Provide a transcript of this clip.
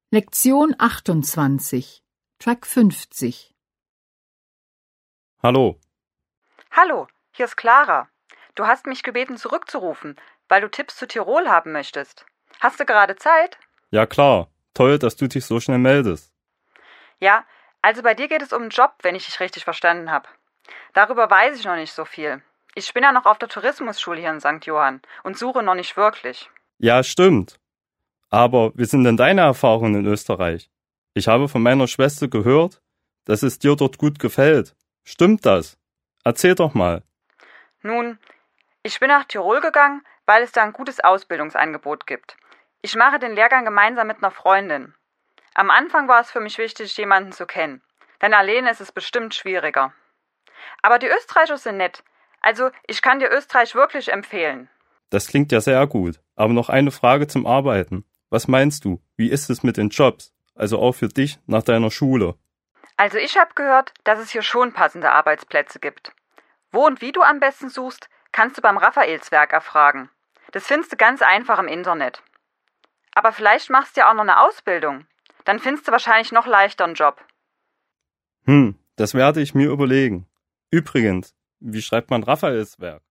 Lektion 28, Track 50. Hallo. Hallo, hier ist Clara. Du hast mich gebeten, zurückzurufen, weil du Tipps zu Tirol haben möchtest. Hast du gerade Zeit? Ja klar, toll, dass du dich so schnell meldest. Ja, also bei dir geht es um einen Job, wenn ich dich richtig verstanden habe. Darüber weiß ich noch nicht so viel. Ich bin ja noch auf der Tourismusschule hier in St. Johann und suche noch nicht wirklich. Ja, stimmt. Aber wie sind denn deine Erfahrungen in Österreich? Ich habe von meiner Schwester gehört, dass es dir dort gut gefällt. Stimmt das? Erzähl doch mal. Nun, ich bin nach Tirol gegangen, weil es da ein gutes Ausbildungsangebot gibt. Ich mache den Lehrgang gemeinsam mit einer Freundin. Am Anfang war es für mich wichtig, jemanden zu kennen, denn alleine ist es bestimmt schwieriger. Aber die Österreicher sind nett, also ich kann dir Österreich wirklich empfehlen. Das klingt ja sehr gut. Aber noch eine Frage zum Arbeiten. Was meinst du? Wie ist es mit den Jobs? Also auch für dich nach deiner Schule? Also ich habe gehört, dass es hier schon passende Arbeitsplätze gibt. Wo und wie du am besten suchst, kannst du beim Raphaelswerk erfragen. Das findest du ganz einfach im Internet. Aber vielleicht machst du ja auch noch eine Ausbildung. Dann findest du wahrscheinlich noch leichter einen Job. Das werde ich mir überlegen. Übrigens, wie schreibt man Raphaelswerk?